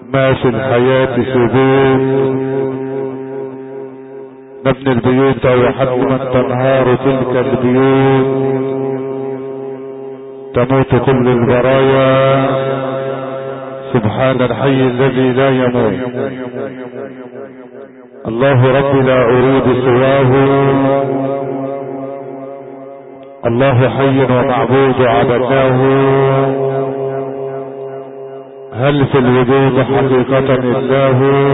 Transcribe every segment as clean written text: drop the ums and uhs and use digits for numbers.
ما في الحياة ثبوت، نبني البيوت وحتما تنهار تلك البيوت، تموت كل البرايا، سبحان الحي الذي لا يموت. الله ربي لا اريد سواه، الله حي ومعبود عبدناه. هل في الوجود حقيقة الله؟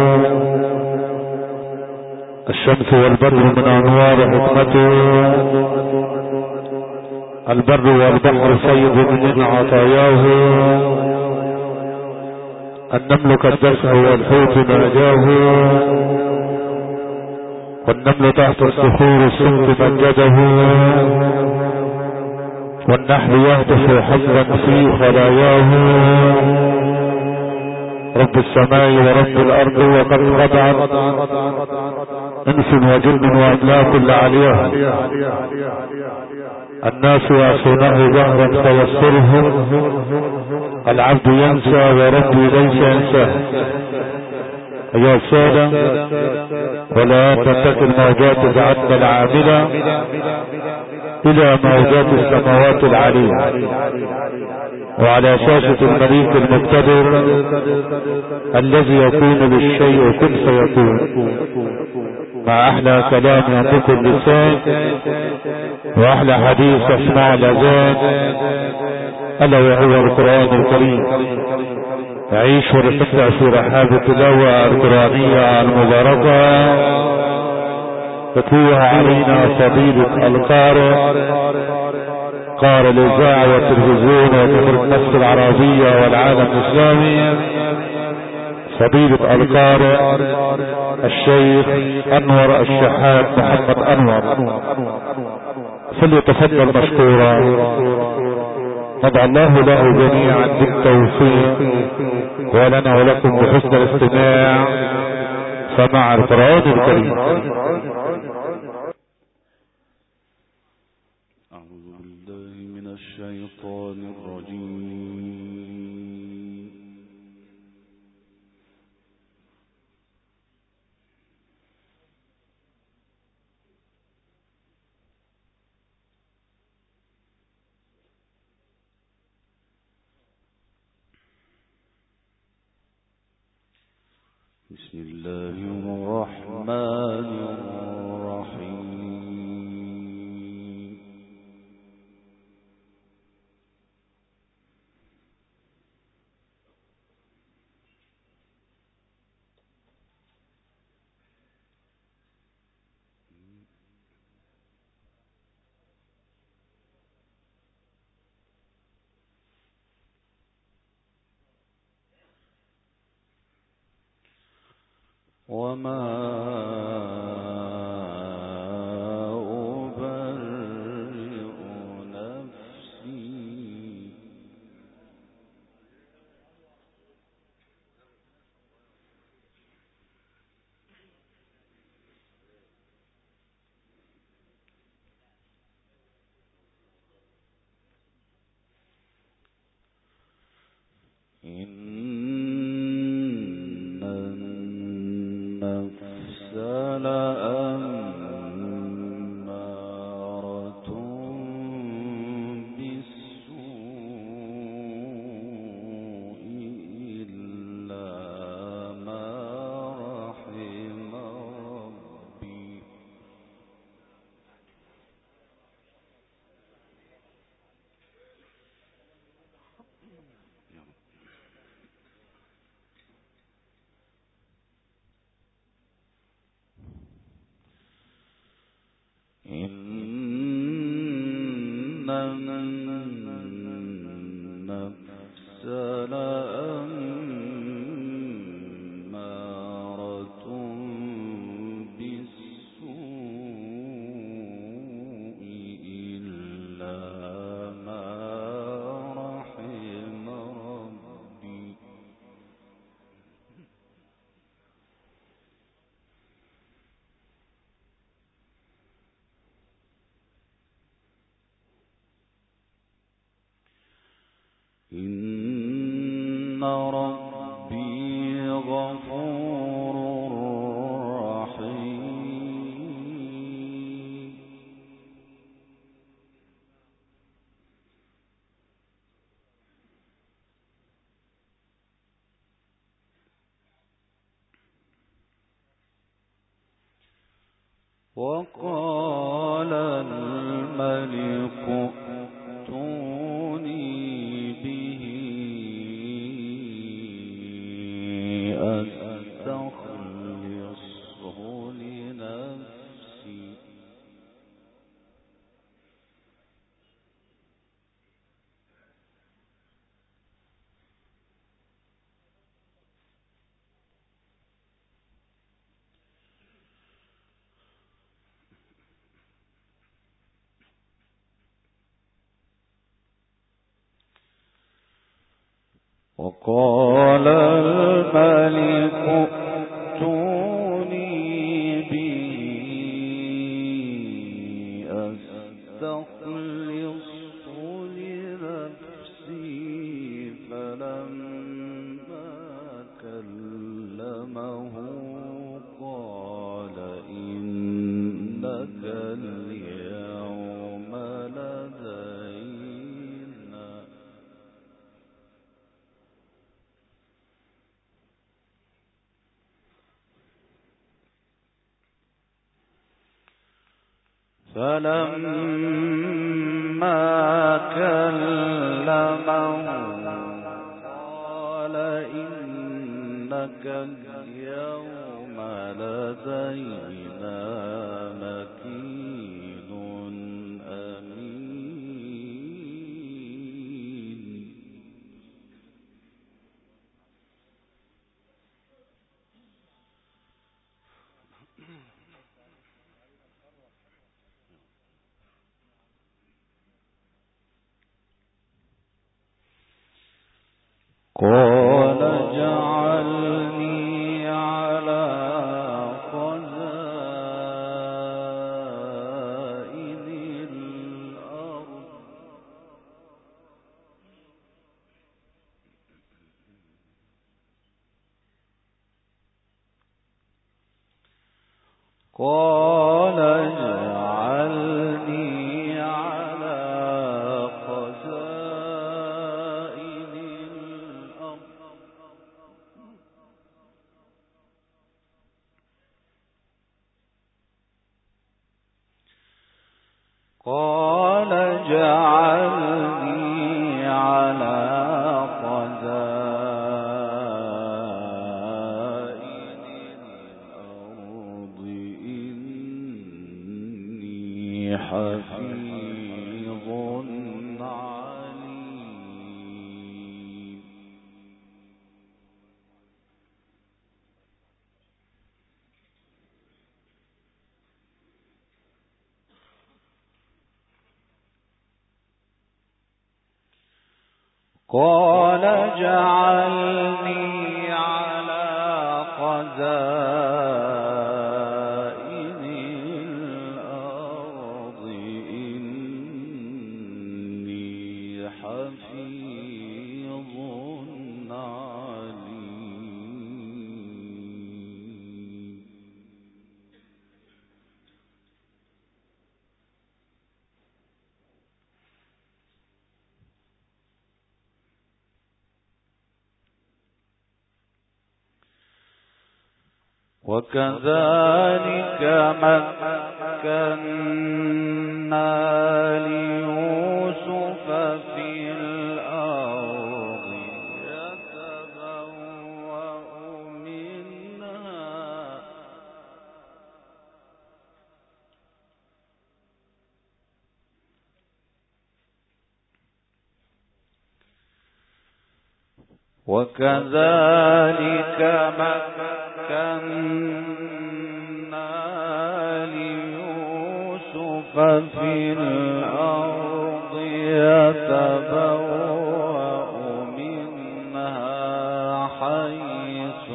الشمس والبدر من انوار حكمته، البر والبحر صيد من عطاياه، النمل كالدفع والحوت ناجاه، والنمل تحت الصخور الصمت مجده، والنحل يهتف حظا في خلاياه. رب السماء ورب الارض وقد خضعت انس وجن واملاك لعليها، الناس يعصونه ظهرا فيسترهم، العبد ينسى وربي ليس ينساه. ايها السادة، ولا تنتقل الموجات العدل العاملة الى موجات السماوات العالية، وعلى شاشة المليك المقتدر الذي يكون للشيء كن فيكون، مع احلى كلام ينطق اللسان واحلى حديث يسمع الاذان، الا وهو القرآن الكريم. يعيش ونستمتع في رحاب التلاوة القرآنية المباركة، تتلوها علينا فضيلة القارئ، قارئ الاذاعة والتلفزيون وتفرق مصر العربية والعالم الاسلامي، فضيلة القارئ الشيخ انور الشحات محمد انور، فليتفضل مشكورا. ندعو الله له جميعا بالتوفيق، ولنا ولكم بحسن الاستماع سماع القرآن الكريم. أعوذ بالله من الشيطان الرجيم. بسم الله الرحمن الرحيم. وما أبرئ نفسي إن النفس لأمارة بالسوء إلا ما رحم ربي. إن النفس لأمارة بالسوء إلا ما رحم ربي. إن ربي وقال الملك ائتوني به أستخلصه لنفسي. وقال الملك ائتوني به أستخلصه لنفسي. فلما كلمه قال إنك اليوم لدينا مكين أمين. قال اجعلني على خزائن الأرض. قال اجعلني على خزائن الأرض. قال اجعلني على خزائن الأرض إني حفيظ عليم. قال اجعلني على خزائن الأرض إني حفيظ عليم. وكذلك مكنا ليوسف في الأرض يتبوأ منها وكذلك مكنا ليوسف في الأرض يتبوأ منها حيث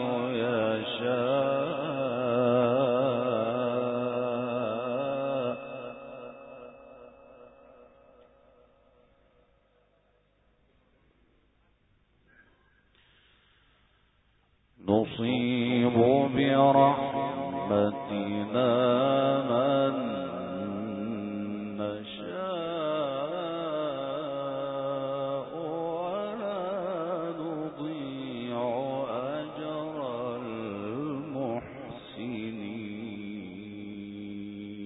يشاء. نصيب برحمتنا من نشاء ولا نضيع أجر المحسنين.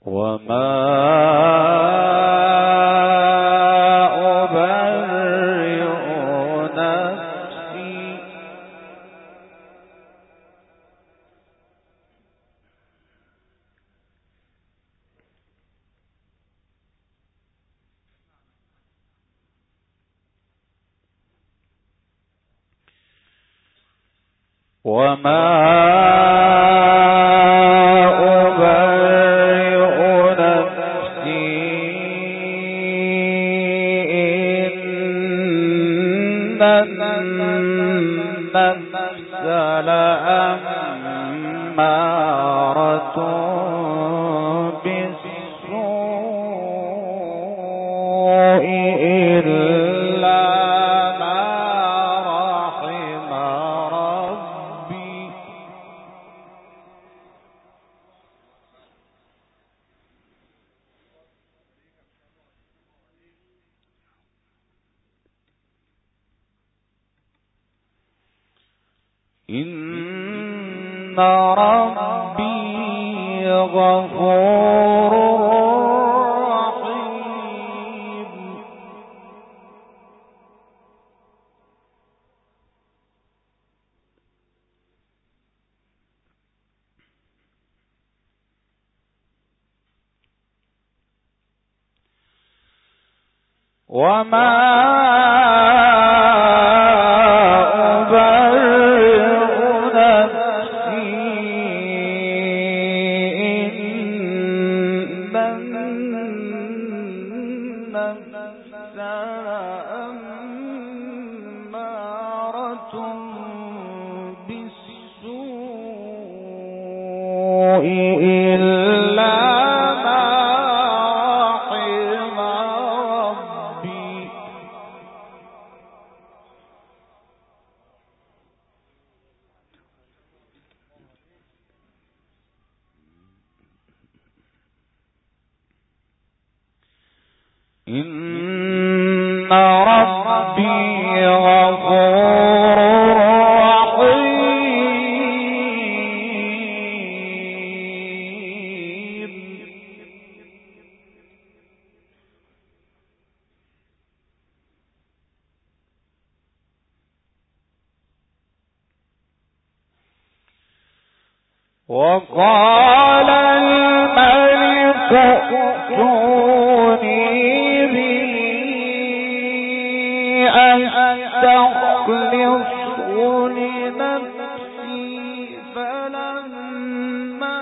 وما أبرئ نفسي إن ربي غفور رحيم وما إن ربي غفور رحيم وقال الملك ائتوني أستخلصه لنفسي فلما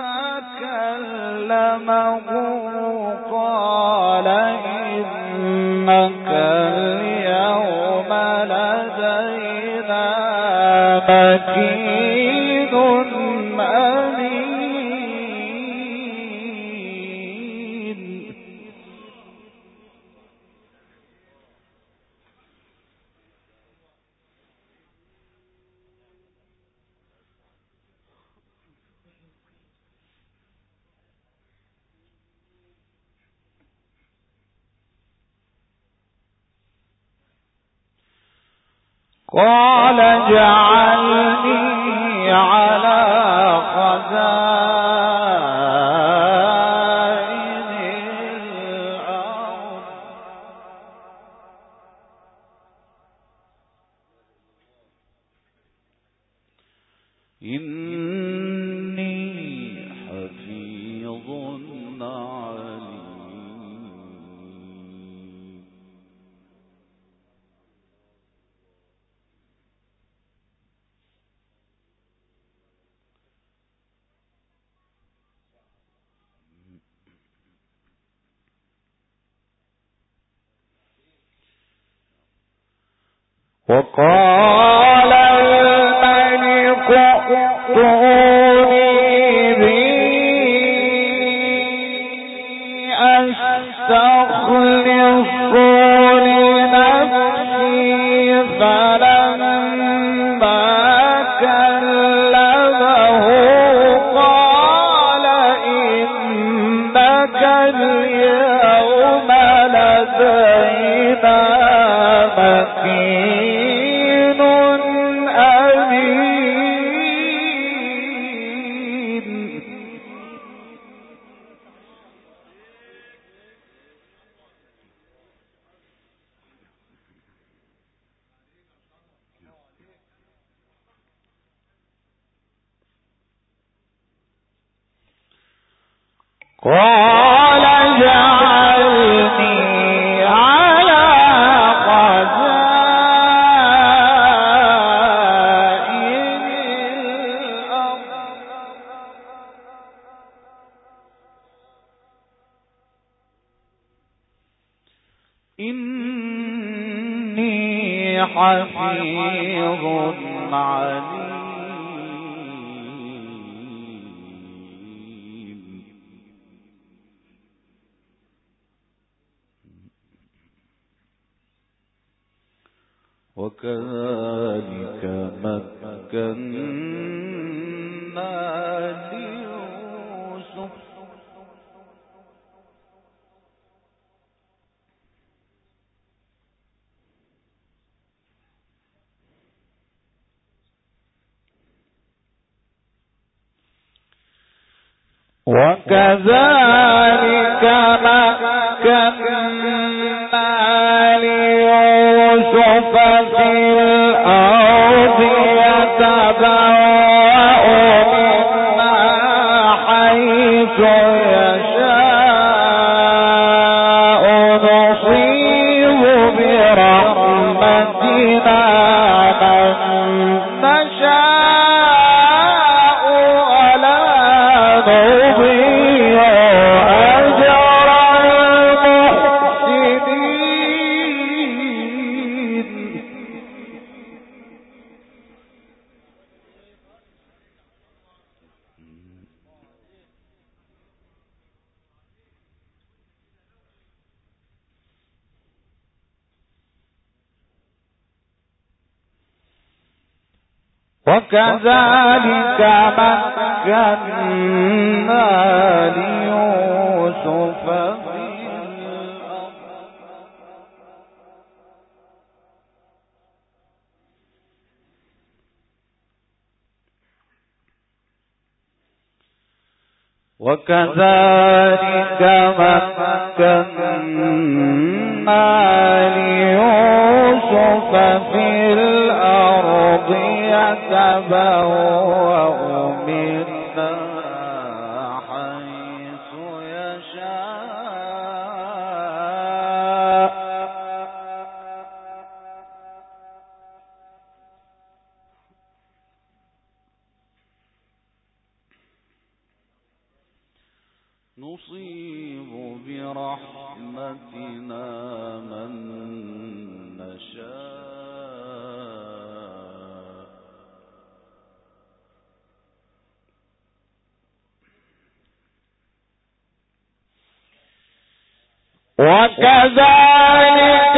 كلمه قال إنك اليوم لدينا مكين أمين قال اجعلني على خزائن الأرض إني حفيظ عليم وقال الملك ائتوني به أستخلصه لنفسي فلما كلمه قال إنك اليوم لدينا مكين أمين قال اجعلني على خزائن الأرض إني حفيظ عليم. وكذلك مكنا ليوسف وكذلك مكنا ليوسف في الأرض يتبوأ منها حيث يشاء نصيب برحمتنا من نشاء ولا نضيع أجر المحسنين. وكذلك مكنا ليوسف في الأرض وكذلك مكنا ليوسف في الأرض يتبوأ منها حيث يشاء نصيب برحمتنا من نشاء وكذلك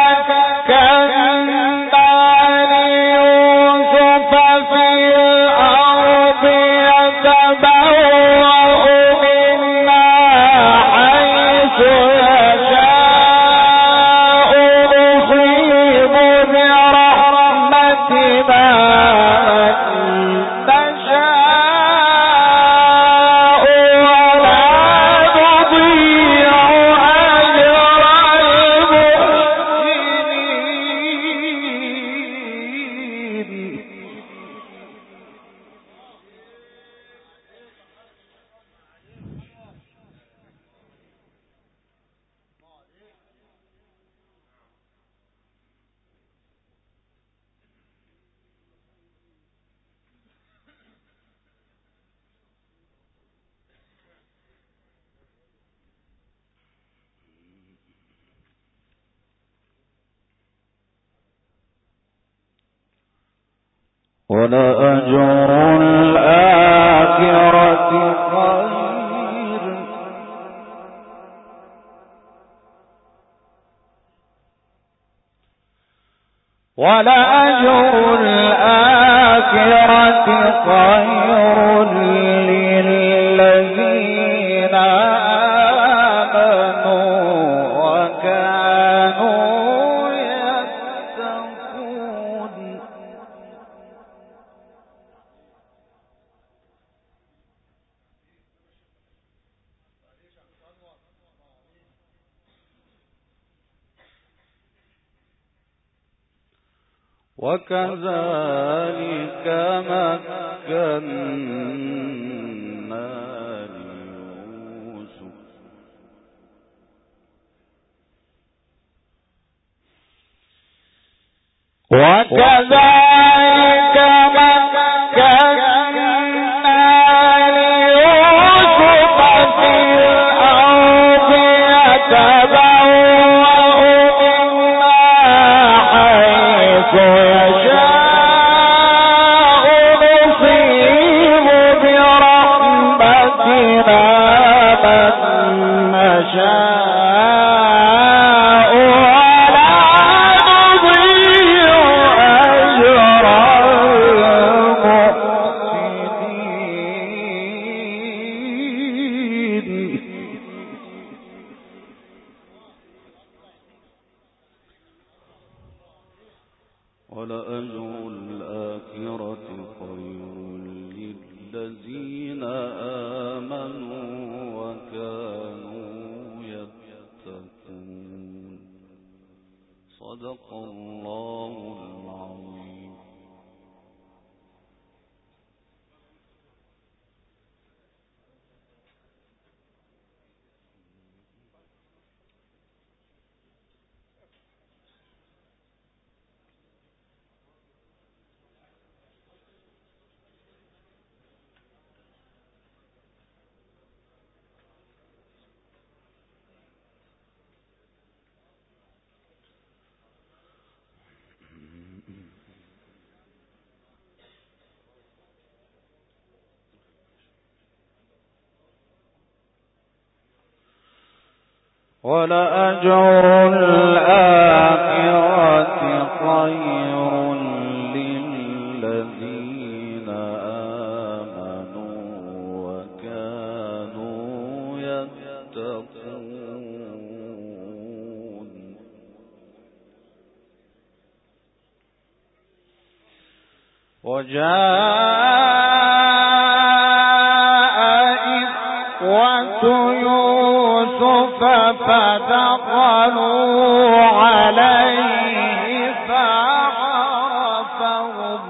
مكنا ليوسف في الأرض يتبوأ منها حيث يشاء نصيب برحمتنا من نشاء ولا نضيع أجر المحسنين. ولأجر الآخرة خير ولأجر الآخرة خير للذين آمنوا وكانوا يتقون. وكذلك مكنا ليوسف وكذلك مكنا ليوسف في الأرض يتبوأ منها حيث يشاء نصيب برحمتنا من نشاء ولا نضيع أجر المحسنين. ولأجر الآخرة خير للذين آمنوا وكانوا يتقون. صدق الله العظيم. ولأجر الآخرة خير للذين آمنوا وكانوا يتقون. وجاء إخوة يوسف فدخلوا عليه فعرفهم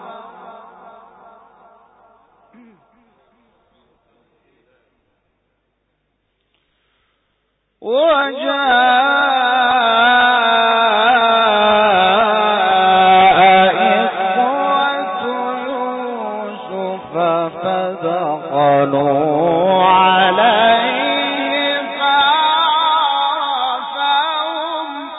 فدخلوا عليه فعرفهم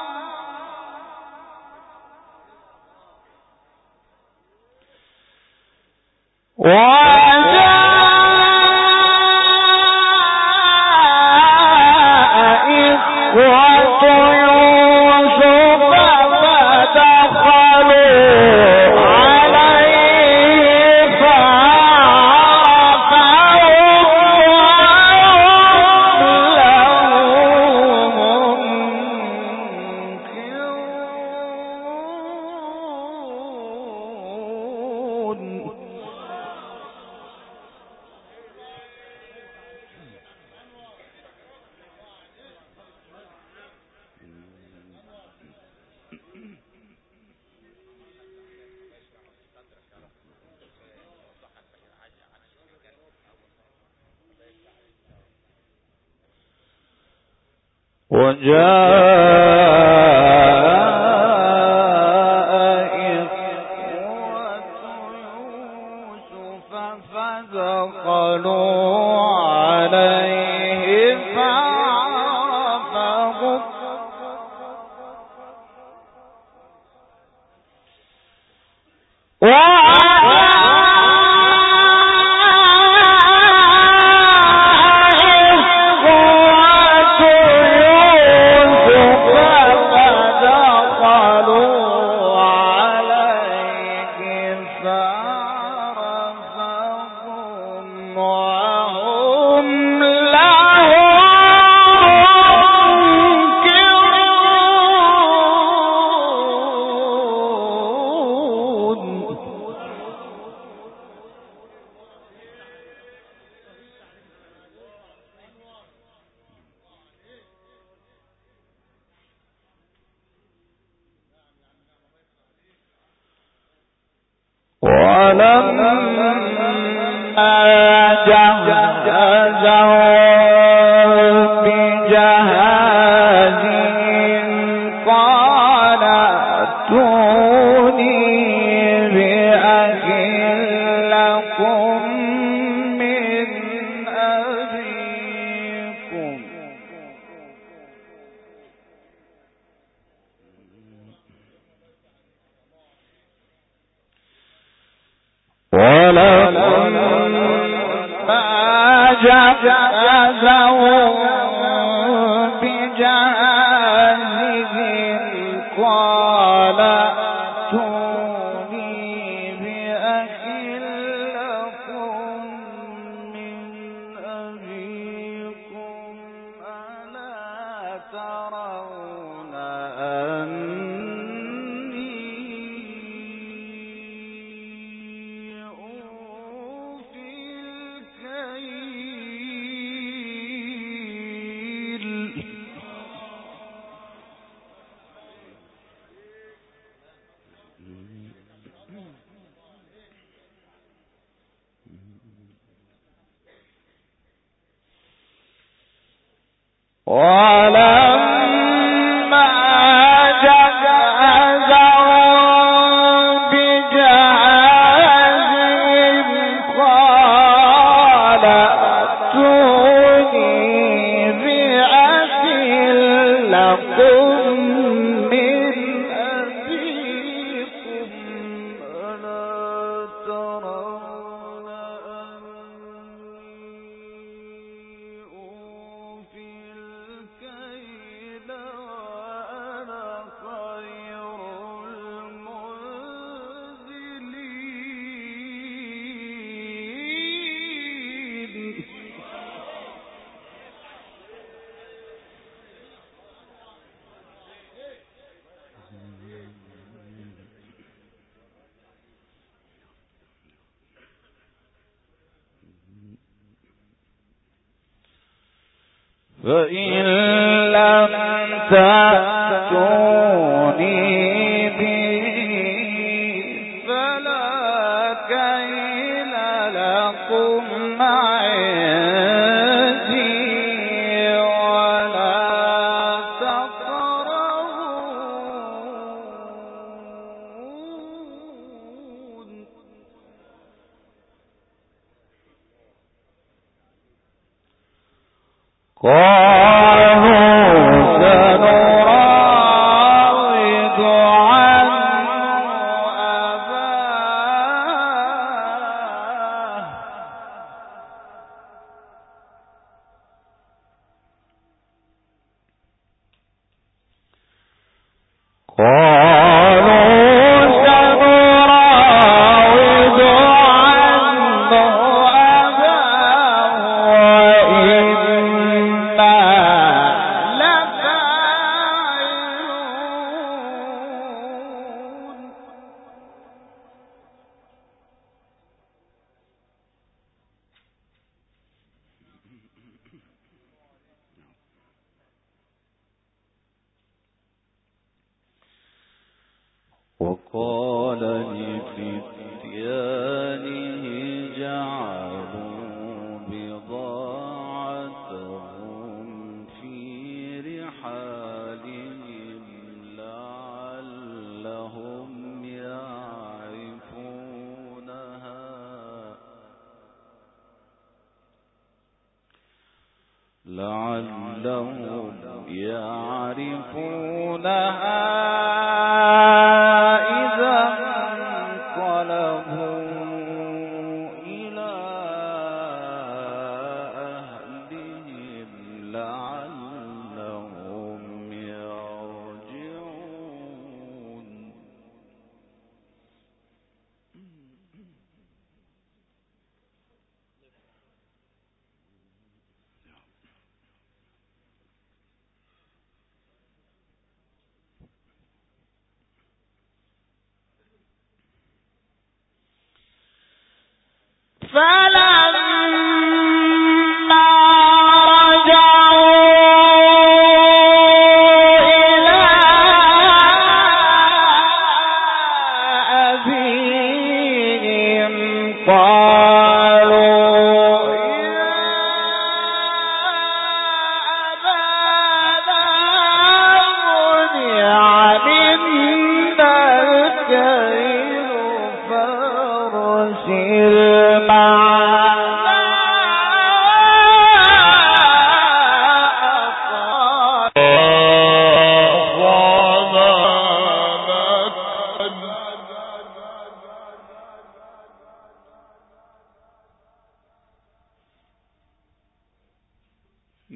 بجهازهم قال لكم من أبيكم ولكم ما جهزوا بجهازهم قال ائتوني بأخ لكم من أبيكم ألا ترون أني أوفي الكيل ولما جهزهم بجهازهم قال ائتوني بأخ لكم من أبيكم ألا ترون أني أوفي الكيل وأنا خير المنزلين فإن لم تأتوني به فلا كيل لكم عندي ولا تقربون قالوا سنراود عنه أباه وقال لفتيانه جعلوا بضاعتهم في رحالهم لعلهم يعرفونها إذا انقلبوا إلى أهلهم لعلهم يرجعون فلما رجعوا إلى أبيهم قالوا يا أبانا منع منا الكيل فارسل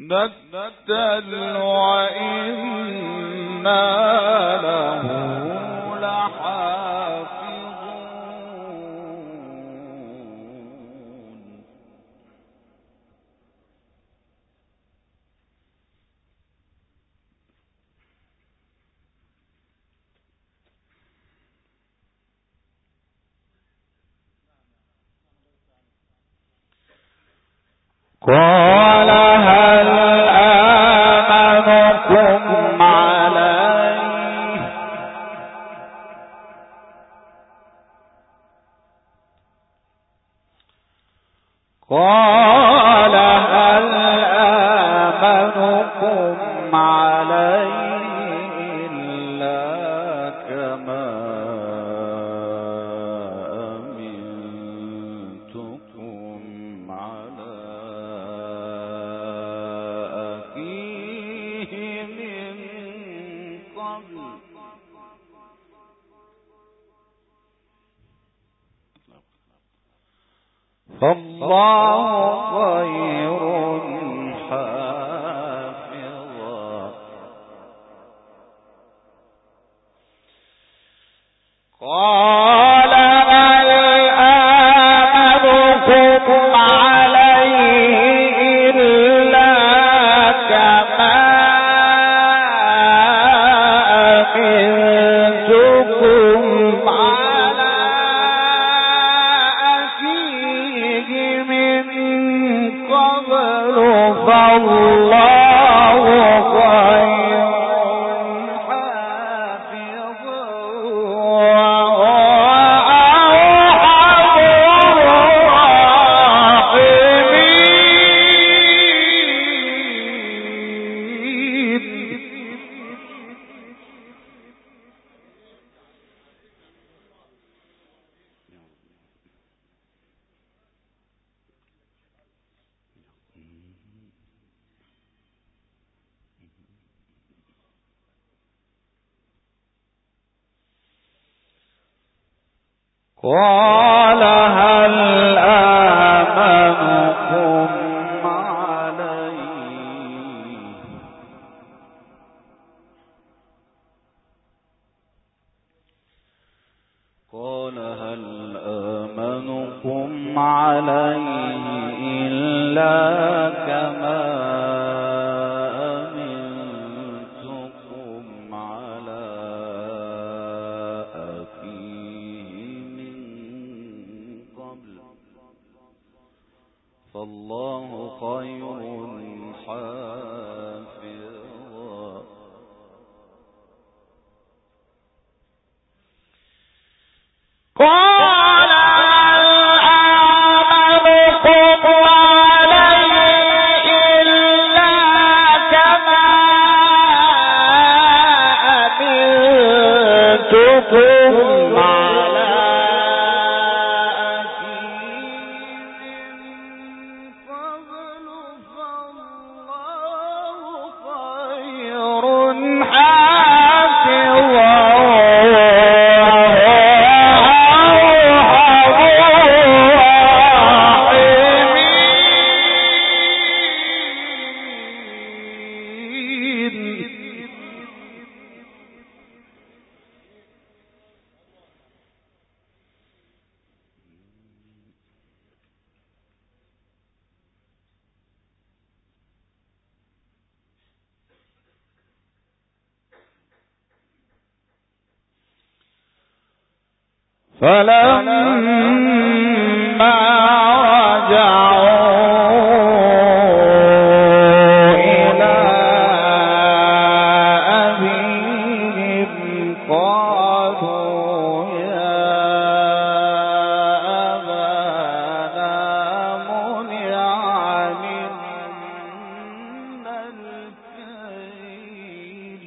نبتل وإنا له لحافظون قال هل آمنكم عليه قال هل آمنكم عليه إلا كما أمنتكم على أخيه من قبل فالله خير حافظا قال هل آمنكم عليه إلا كما أمنتكم على أخيه من قبل فالله خير حافظا وهو أرحم قال هل آمنكم عليه قال هل آمنكم عليه إلا كما أمنتكم على أخيه من قبل فالله خير حافظا قال هل آمنكم عليه إلا كما أمنتكم على أخيه من قبل فالله خير حافظا فلما رجعوا إلى أبيهم قالوا يا أبانا منع منا الكيل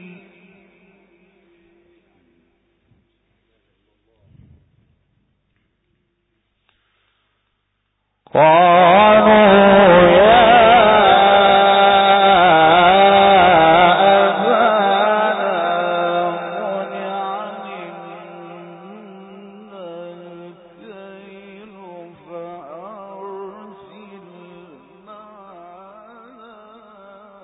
قالوا يا أبانا منع منا الكيل فأرسل معنا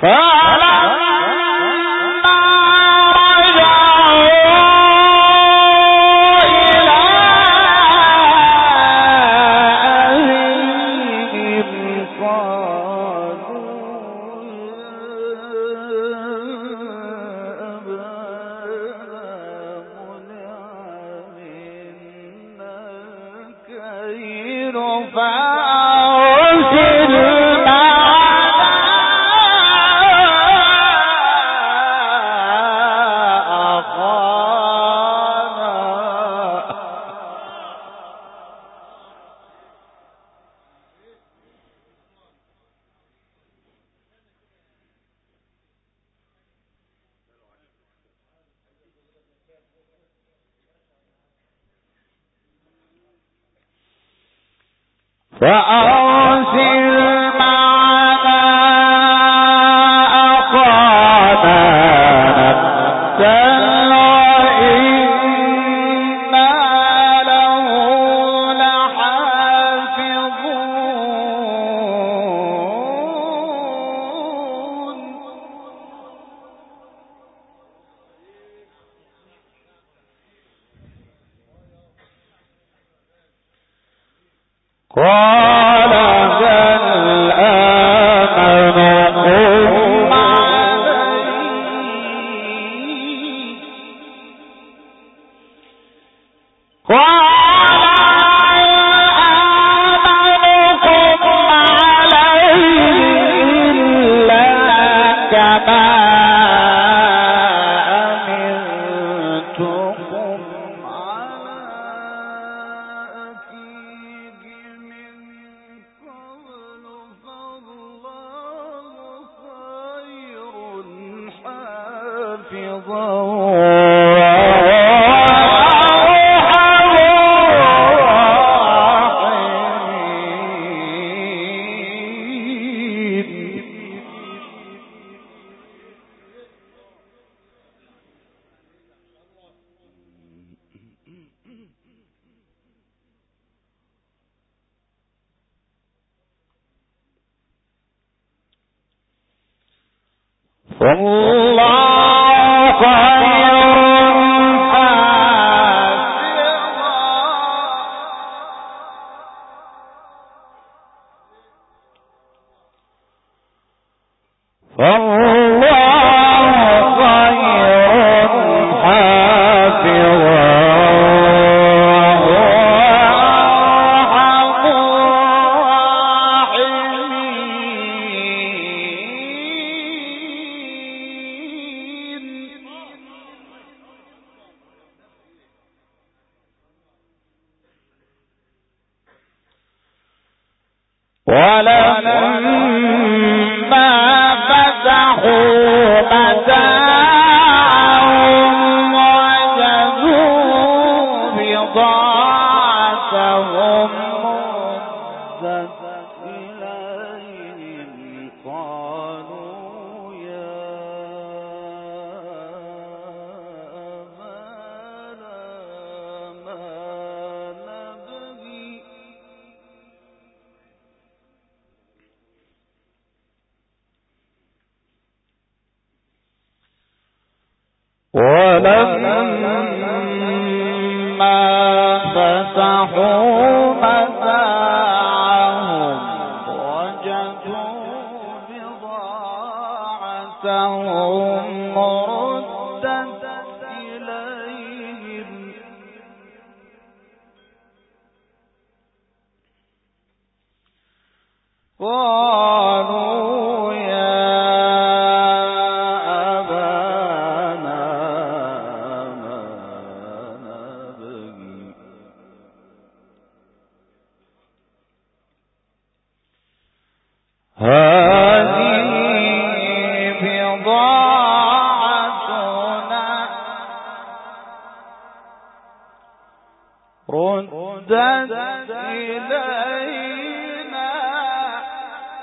ردت إلينا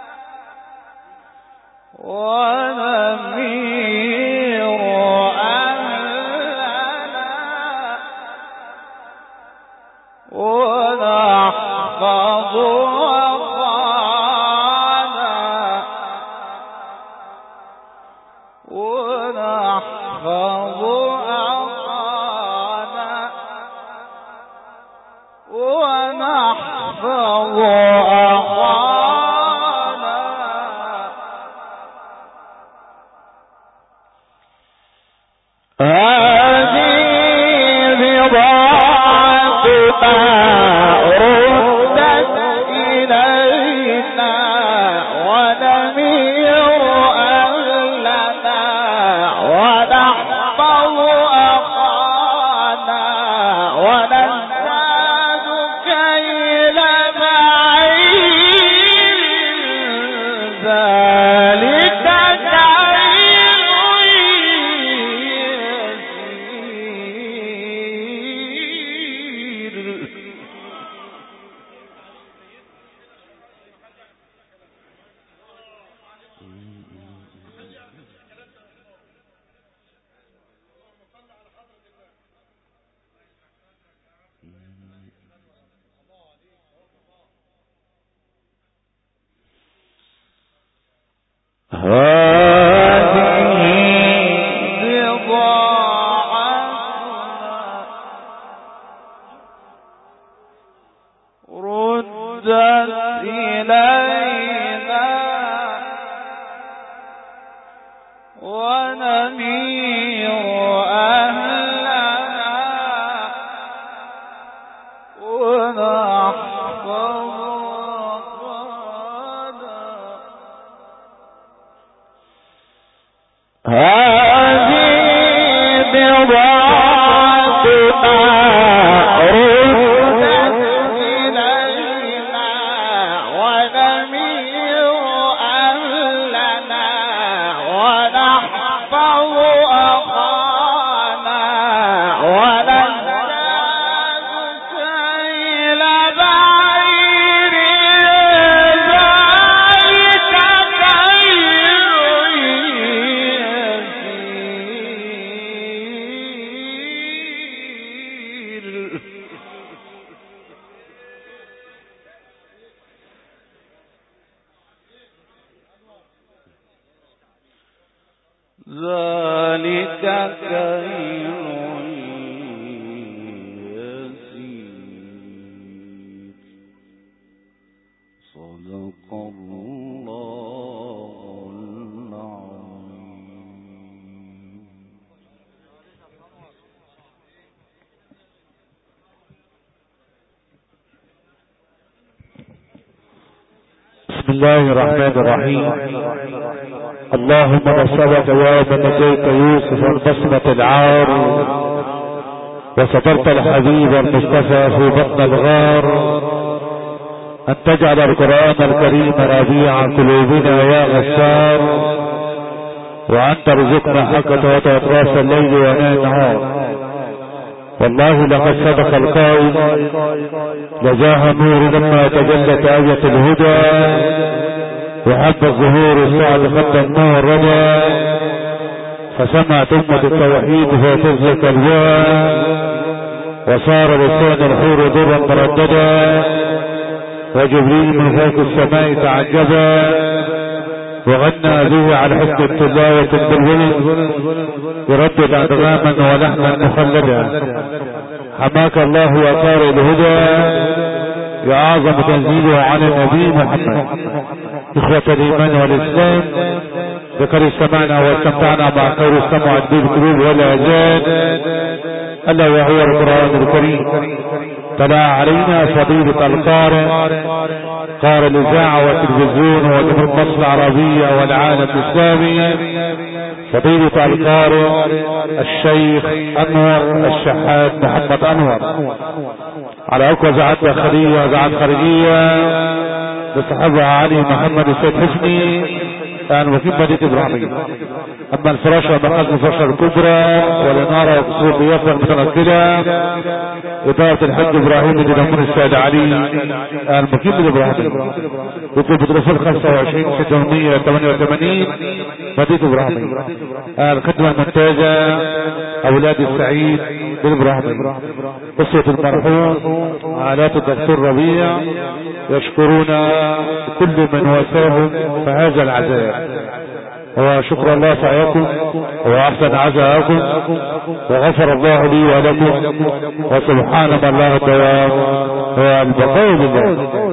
بسم الله الرحمن الرحيم. اللهم نسألك يا من نجيت يوسف البصمة العار وسترت الحبيب المصطفى في بطن الغار أن تجعل القرآن الكريم ربيع قلوبنا يا غشار، وأن ترزقنا حقة أطراف الليل ونهار. والله لقد صدق القائل لجاه النور لما تجلت آية الهدى، وحب الظهور السعد خط النور رضا، فسمعت أمة التوحيد فتزلك الجاه، وصار لسان الحور درا مرددا، وجبريل من فوق السماء تعجبا، وغنى به على حسن التلاوة بالولد، يردد أدغاما ولحما مخلدا. حماك الله وقار الهدى، يا أعظم تنزيله على النبي محمد. إخوة الإيمان والإسلام، ذكر استمعنا واستمتعنا مع خير السمع الدين القلوب والأذان، ألا وهو القرآن الكريم. تلا علينا فضيلة القارئ، قارئ الإذاعة والتلفزيون وجمهور مصر العربية والعالم الإسلامي، فضيلة القارئ الشيخ أنور الشحات محمد أنور، على أقوى زعات داخلية وزعات خارجية لصحابها علي محمد السيد حسني وكيل مدينة إبراهيم. أما الفراشة ومقاس الفراشة الكبرى والإنارة وقصور ضيافة المتنقلة إدارة الحج إبراهيم لدمون السيد علي المكيل من إبراهيم، يطلب بتلفون 25 688 مدينة إبراهيم. الخدمة الممتازة أولاد السعيد بالإبراهيم، قصة المرحوم عائلات الدكتور ربيع يشكرون كل من وفاهم فهذا العزاء، وشكر الله سعيكم وأحسن عزاءكم، وغفر الله لي ولكم، وسبحان الله الدوام والبقاء لله.